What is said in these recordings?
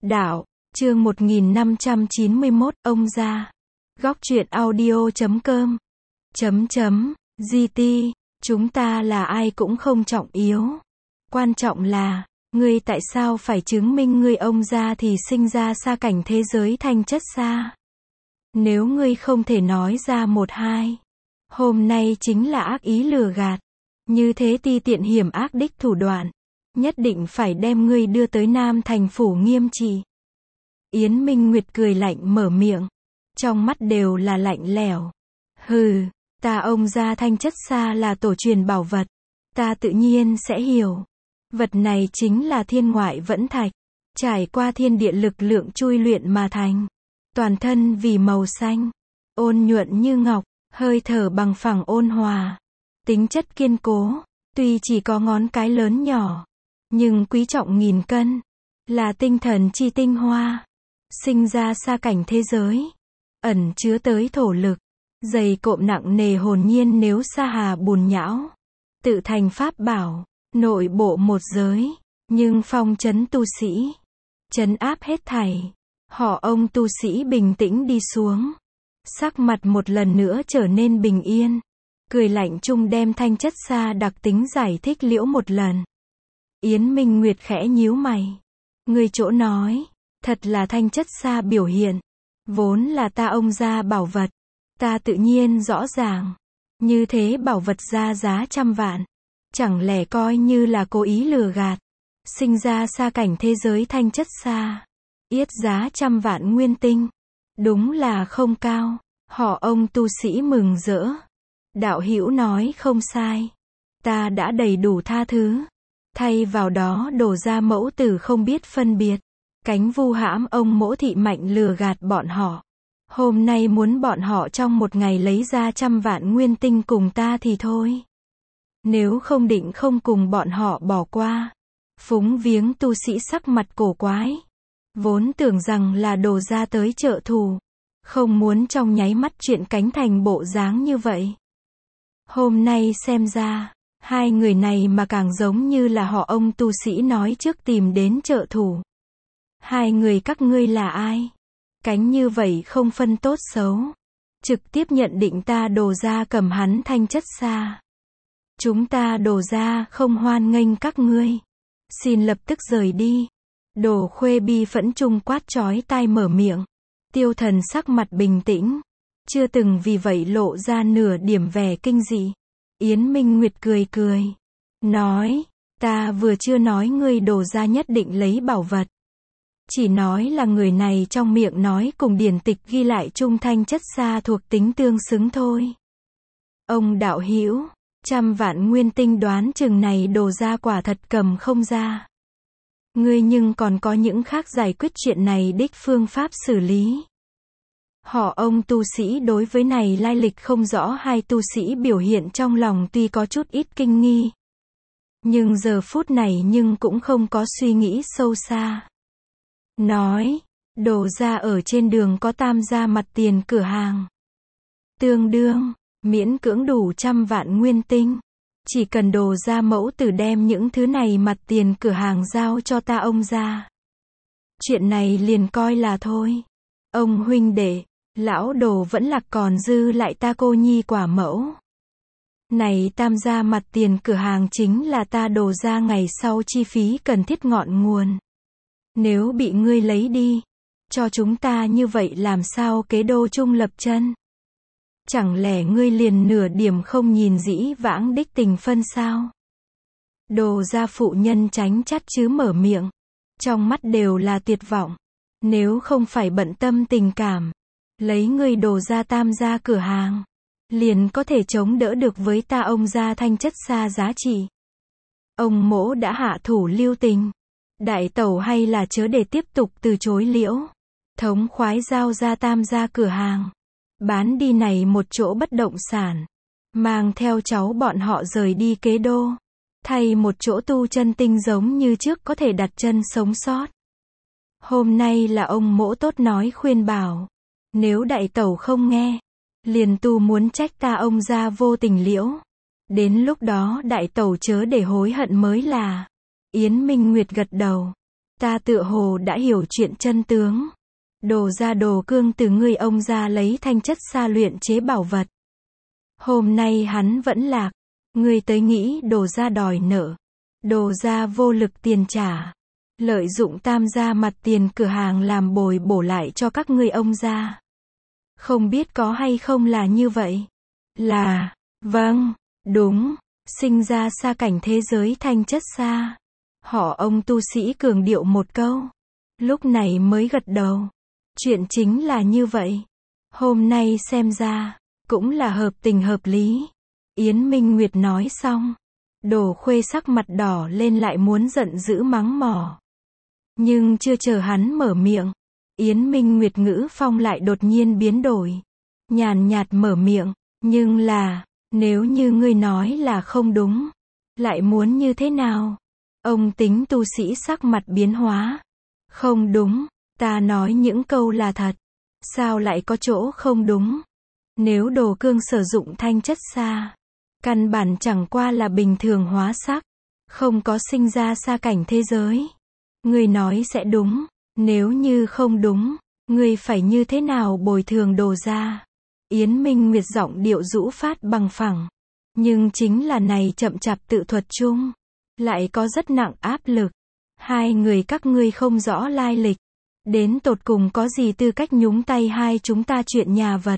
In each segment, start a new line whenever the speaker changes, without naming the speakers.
Đạo, chương 1591, ông gia. Góc truyện audio.com. GT, chúng ta là ai cũng không trọng yếu. Quan trọng là, ngươi tại sao phải chứng minh ngươi ông gia thì sinh ra xa cảnh thế giới thanh chất xa. Nếu ngươi không thể nói ra một hai, hôm nay chính là ác ý lừa gạt. Như thế ti tiện hiểm ác đích thủ đoạn. Nhất định phải đem ngươi đưa tới Nam Thành phủ nghiêm trị. Yến Minh Nguyệt cười lạnh mở miệng. Trong mắt đều là lạnh lẽo. Hừ, ta ông gia thanh chất xa là tổ truyền bảo vật. Ta tự nhiên sẽ hiểu. Vật này chính là thiên ngoại vẫn thạch. Trải qua thiên địa lực lượng chui luyện mà thành. Toàn thân vì màu xanh. Ôn nhuận như ngọc, hơi thở bằng phẳng ôn hòa. Tính chất kiên cố, tuy chỉ có ngón cái lớn nhỏ. Nhưng quý trọng nghìn cân, là tinh thần chi tinh hoa, sinh ra xa cảnh thế giới, ẩn chứa tới thổ lực, dày cộm nặng nề hồn nhiên nếu sa hà bùn nhão, tự thành pháp bảo, nội bộ một giới, nhưng phong trấn tu sĩ, trấn áp hết thảy, họ ông tu sĩ bình tĩnh đi xuống, sắc mặt một lần nữa trở nên bình yên, cười lạnh chung đem thanh chất xa đặc tính giải thích liễu một lần. Yến Minh Nguyệt khẽ nhíu mày. Người chỗ nói, thật là thanh chất xa biểu hiện. Vốn là ta ông gia bảo vật. Ta tự nhiên rõ ràng. Như thế bảo vật ra giá trăm vạn. Chẳng lẽ coi như là cố ý lừa gạt. Sinh ra xa cảnh thế giới thanh chất xa. Yết giá trăm vạn nguyên tinh. Đúng là không cao. Họ ông tu sĩ mừng rỡ. Đạo hữu nói không sai. Ta đã đầy đủ tha thứ. Thay vào đó đổ ra mẫu tử không biết phân biệt. Cánh vu hãm ông mỗ thị mạnh lừa gạt bọn họ. Hôm nay muốn bọn họ trong một ngày lấy ra trăm vạn nguyên tinh cùng ta thì thôi. Nếu không định không cùng bọn họ bỏ qua. Phúng viếng tu sĩ sắc mặt cổ quái. Vốn tưởng rằng là đổ ra tới trợ thù. Không muốn trong nháy mắt chuyện cánh thành bộ dáng như vậy. Hôm nay xem ra. Hai người này mà càng giống như là họ ông tu sĩ nói trước tìm đến trợ thủ. Hai người các ngươi là ai? Cánh như vậy không phân tốt xấu. Trực tiếp nhận định ta đồ ra cầm hắn thanh chất xa. Chúng ta đồ ra không hoan nghênh các ngươi. Xin lập tức rời đi. Đồ Khuê bi phẫn trung quát chói tai mở miệng. Tiêu Thần sắc mặt bình tĩnh. Chưa từng vì vậy lộ ra nửa điểm vẻ kinh dị. Yến Minh Nguyệt cười cười. Nói, ta vừa chưa nói ngươi đổ ra nhất định lấy bảo vật. Chỉ nói là người này trong miệng nói cùng điển tịch ghi lại trung thanh chất xa thuộc tính tương xứng thôi. Ông đạo hữu, trăm vạn nguyên tinh đoán chừng này đổ ra quả thật cầm không ra. Ngươi nhưng còn có những khác giải quyết chuyện này đích phương pháp xử lý. Họ ông tu sĩ đối với này lai lịch không rõ hai tu sĩ biểu hiện trong lòng tuy có chút ít kinh nghi. Nhưng giờ phút này nhưng cũng không có suy nghĩ sâu xa. Nói, đổ ra ở trên đường có tam gia mặt tiền cửa hàng. Tương đương, miễn cưỡng đủ trăm vạn nguyên tinh. Chỉ cần đổ ra mẫu tử đem những thứ này mặt tiền cửa hàng giao cho ta ông ra. Chuyện này liền coi là thôi. Ông huynh đệ. Lão đồ vẫn là còn dư lại ta cô nhi quả mẫu. Này tam gia mặt tiền cửa hàng chính là ta đổ ra ngày sau chi phí cần thiết ngọn nguồn. Nếu bị ngươi lấy đi, cho chúng ta như vậy làm sao kế đô chung lập chân? Chẳng lẽ ngươi liền nửa điểm không nhìn dĩ vãng đích tình phân sao? Đồ ra phụ nhân tránh chắt chứ mở miệng. Trong mắt đều là tuyệt vọng. Nếu không phải bận tâm tình cảm. Lấy ngươi đồ ra tam gia cửa hàng. Liền có thể chống đỡ được với ta ông gia thanh chất xa giá trị. Ông mỗ đã hạ thủ lưu tình. Đại tẩu hay là chớ để tiếp tục từ chối liễu. Thống khoái giao ra tam gia cửa hàng. Bán đi này một chỗ bất động sản. Mang theo cháu bọn họ rời đi kế đô. Thay một chỗ tu chân tinh giống như trước có thể đặt chân sống sót. Hôm nay là ông mỗ tốt nói khuyên bảo. Nếu đại tẩu không nghe, liền tu muốn trách ta ông gia vô tình liễu. Đến lúc đó đại tẩu chớ để hối hận mới là. Yến Minh Nguyệt gật đầu. Ta tựa hồ đã hiểu chuyện chân tướng. Đồ gia Đồ Cương từ ngươi ông gia lấy thanh chất xa luyện chế bảo vật. Hôm nay hắn vẫn lạc. Ngươi tới nghĩ Đồ gia đòi nợ. Đồ gia vô lực tiền trả. Lợi dụng Tam gia mặt tiền cửa hàng làm bồi bổ lại cho các ngươi ông gia. Không biết có hay không là như vậy? Là, vâng, đúng, sinh ra xa cảnh thế giới thanh chất xa. Họ ông tu sĩ cường điệu một câu. Lúc này mới gật đầu. Chuyện chính là như vậy. Hôm nay xem ra, cũng là hợp tình hợp lý. Yến Minh Nguyệt nói xong. Đồ Khuê sắc mặt đỏ lên lại muốn giận dữ mắng mỏ. Nhưng chưa chờ hắn mở miệng. Yến Minh Nguyệt ngữ phong lại đột nhiên biến đổi. Nhàn nhạt mở miệng. Nhưng là, nếu như ngươi nói là không đúng. Lại muốn như thế nào? Ông Tính tu sĩ sắc mặt biến hóa. Không đúng, ta nói những câu là thật. Sao lại có chỗ không đúng? Nếu Đồ Cương sử dụng thanh chất xa, căn bản chẳng qua là bình thường hóa sắc, không có sinh ra xa cảnh thế giới. Ngươi nói sẽ đúng, nếu như không đúng, ngươi phải như thế nào bồi thường Đồ gia? Yến Minh Nguyệt giọng điệu rũ phát bằng phẳng. Nhưng chính là này chậm chạp tự thuật chung. Lại có rất nặng áp lực. Hai người các ngươi không rõ lai lịch. Đến tột cùng có gì tư cách nhúng tay hai chúng ta chuyện nhà vật.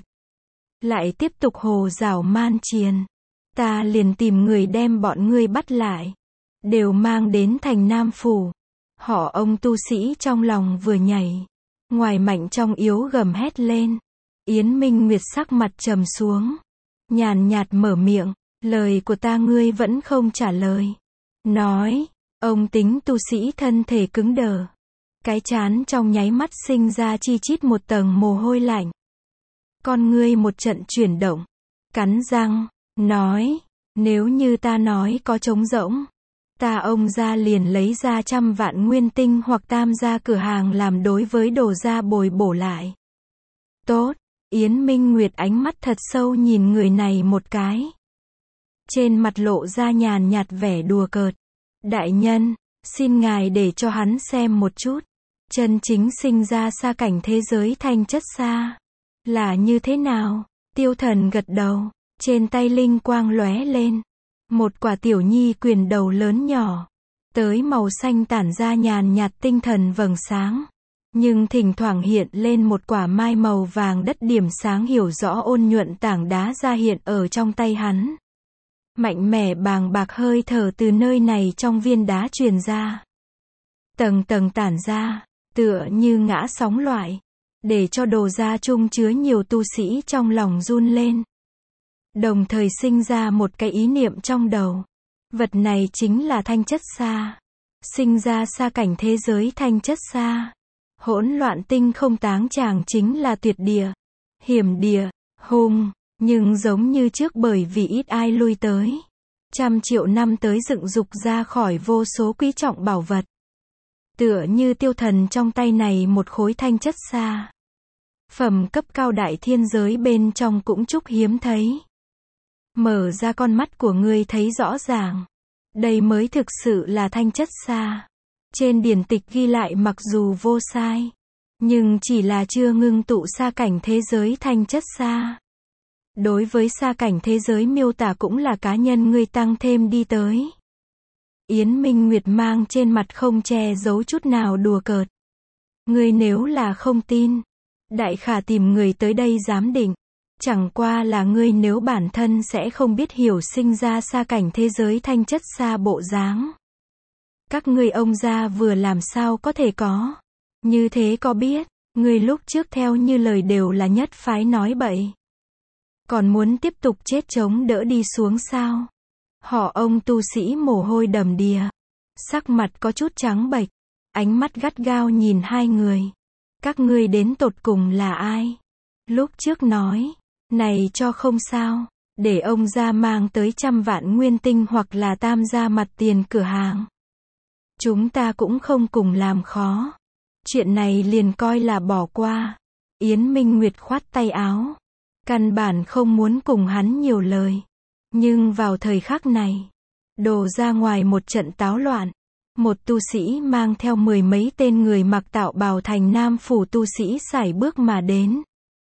Lại tiếp tục hồ dảo man triền. Ta liền tìm người đem bọn ngươi bắt lại. Đều mang đến thành Nam Phủ. Họ ông tu sĩ trong lòng vừa nhảy. Ngoài mạnh trong yếu gầm hét lên. Yến Minh Nguyệt sắc mặt trầm xuống. Nhàn nhạt mở miệng. Lời của ta ngươi vẫn không trả lời. Nói. Ông Tính tu sĩ thân thể cứng đờ. Cái trán trong nháy mắt sinh ra chi chít một tầng mồ hôi lạnh. Con ngươi một trận chuyển động. Cắn răng. Nói. Nếu như ta nói có trống rỗng. Ta ông gia liền lấy ra 100 vạn nguyên tinh hoặc Tam gia cửa hàng làm đối với Đồ gia bồi bổ lại. Tốt. Yến Minh Nguyệt ánh mắt thật sâu nhìn người này một cái. Trên mặt lộ ra nhàn nhạt vẻ đùa cợt. Đại nhân, xin ngài để cho hắn xem một chút. Chân chính sinh ra xa cảnh thế giới thanh chất xa. Là như thế nào? Tiêu Thần gật đầu. Trên tay linh quang lóe lên. Một quả tiểu nhi quyền đầu lớn nhỏ. Tới màu xanh tản ra nhàn nhạt tinh thần vầng sáng. Nhưng thỉnh thoảng hiện lên một quả mai màu vàng đất điểm sáng hiểu rõ ôn nhuận tảng đá ra hiện ở trong tay hắn. Mạnh mẽ bàng bạc hơi thở từ nơi này trong viên đá truyền ra. Tầng tầng tản ra, tựa như ngã sóng loại. Để cho Đồ gia chung chứa nhiều tu sĩ trong lòng run lên. Đồng thời sinh ra một cái ý niệm trong đầu. Vật này chính là thanh chất xa. Sinh ra xa cảnh thế giới thanh chất xa. Hỗn loạn tinh không táng chàng chính là tuyệt địa. Hiểm địa, hung, nhưng giống như trước bởi vì ít ai lui tới. 100 triệu năm tới dựng dục ra khỏi vô số quý trọng bảo vật. Tựa như Tiêu Thần trong tay này một khối thanh chất xa. Phẩm cấp cao đại thiên giới bên trong cũng chúc hiếm thấy. Mở ra con mắt của ngươi thấy rõ ràng. Đây mới thực sự là thanh chất xa. Trên điển tịch ghi lại mặc dù vô sai. Nhưng chỉ là chưa ngưng tụ xa cảnh thế giới thanh chất xa. Đối với xa cảnh thế giới miêu tả cũng là cá nhân ngươi tăng thêm đi tới. Yến Minh Nguyệt mang trên mặt không che giấu chút nào đùa cợt. Ngươi nếu là không tin, đại khả tìm người tới đây giám định. Chẳng qua là ngươi nếu bản thân sẽ không biết hiểu sinh ra xa cảnh thế giới thanh chất xa bộ dáng. Các ngươi ông gia vừa làm sao có thể có. Như thế có biết, ngươi lúc trước theo như lời đều là nhất phái nói bậy. Còn muốn tiếp tục chết chống đỡ đi xuống sao? Họ ông tu sĩ mồ hôi đầm đìa. Sắc mặt có chút trắng bệch. Ánh mắt gắt gao nhìn hai người. Các ngươi đến tột cùng là ai? Lúc trước nói. Này cho không sao. Để ông ra mang tới 100 vạn nguyên tinh hoặc là Tam gia mặt tiền cửa hàng. Chúng ta cũng không cùng làm khó. Chuyện này liền coi là bỏ qua. Yến Minh Nguyệt khoát tay áo. Căn bản không muốn cùng hắn nhiều lời. Nhưng vào thời khắc này, Đồ ra ngoài một trận táo loạn. một tu sĩ mang theo mười mấy tên người mặc tạo bào Thành Nam phủ tu sĩ sải bước mà đến.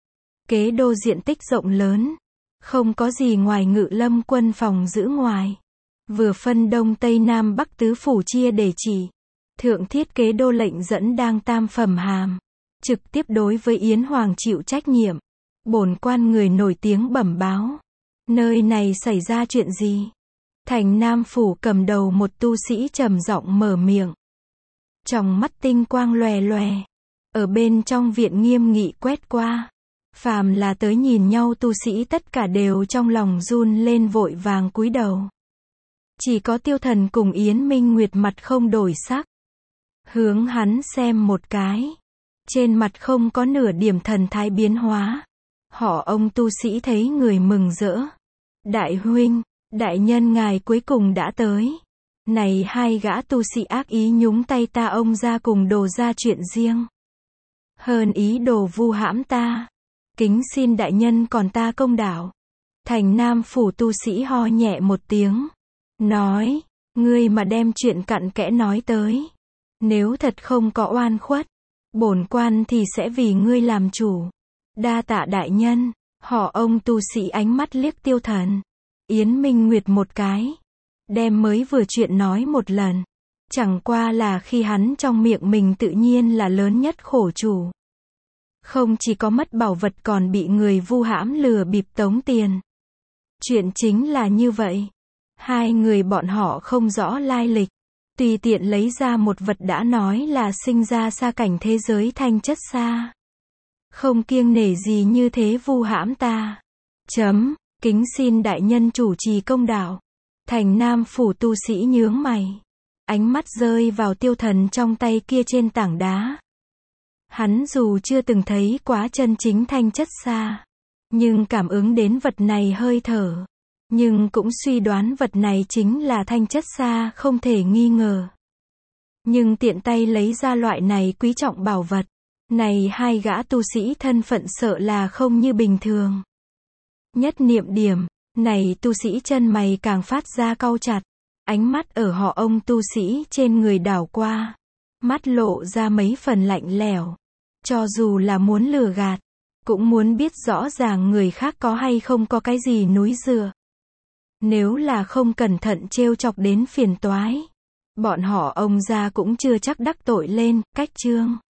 Kế đô diện tích rộng lớn, không có gì ngoài Ngự Lâm quân phòng giữ ngoài. Vừa phân Đông Tây Nam Bắc tứ phủ chia để chỉ. Thượng thiết kế đô lệnh dẫn đang tam phẩm hàm. Trực tiếp đối với Yến Hoàng chịu trách nhiệm. Bổn quan người nổi tiếng bẩm báo. Nơi này xảy ra chuyện gì? Thành Nam phủ cầm đầu một tu sĩ trầm giọng mở miệng. Trong mắt tinh quang lòe lòe. Ở bên trong viện nghiêm nghị quét qua. Phàm là tới nhìn nhau tu sĩ tất cả đều trong lòng run lên vội vàng cúi đầu. Chỉ có Tiêu Thần cùng Yến Minh Nguyệt mặt không đổi sắc. Hướng hắn xem một cái. Trên mặt không có nửa điểm thần thái biến hóa. Họ ông tu sĩ thấy người mừng rỡ. Đại huynh, đại nhân ngài cuối cùng đã tới. Này hai gã tu sĩ ác ý nhúng tay ta ông ra cùng đồ ra chuyện riêng. Hơn ý đồ vu hãm ta. Kính xin đại nhân còn ta công đạo. Thành Nam phủ tu sĩ ho nhẹ một tiếng. Nói, ngươi mà đem chuyện cặn kẽ nói tới. Nếu thật không có oan khuất, bổn quan thì sẽ vì ngươi làm chủ. Đa tạ đại nhân. Họ ông tu sĩ ánh mắt liếc Tiêu Thần, Yến Minh Nguyệt một cái. Đem mới vừa chuyện nói một lần. Chẳng qua là khi hắn trong miệng mình tự nhiên là lớn nhất khổ chủ. Không chỉ có mất bảo vật còn bị người vu hãm lừa bịp tống tiền. Chuyện chính là như vậy. Hai người bọn họ không rõ lai lịch. Tùy tiện lấy ra một vật đã nói là sinh ra xa cảnh thế giới thanh chất xa. Không kiêng nể gì như thế vu hãm ta. Kính xin đại nhân chủ trì công đạo. Thành Nam phủ tu sĩ nhướng mày. Ánh mắt rơi vào Tiêu Thần trong tay kia trên tảng đá. Hắn dù chưa từng thấy quá chân chính thanh chất xa. Nhưng cảm ứng đến vật này hơi thở. Nhưng cũng suy đoán vật này chính là thanh chất xa không thể nghi ngờ. Nhưng tiện tay lấy ra loại này quý trọng bảo vật. Này hai gã tu sĩ thân phận sợ là không như bình thường. Nhất niệm điểm, này tu sĩ chân mày càng phát ra cau chặt. Ánh mắt ở họ ông tu sĩ trên người đảo qua. Mắt lộ ra mấy phần lạnh lẽo. Cho dù là muốn lừa gạt, cũng muốn biết rõ ràng người khác có hay không có cái gì núi dựa. Nếu là không cẩn thận trêu chọc đến phiền toái, bọn họ ông gia cũng chưa chắc đắc tội lên, cách chương.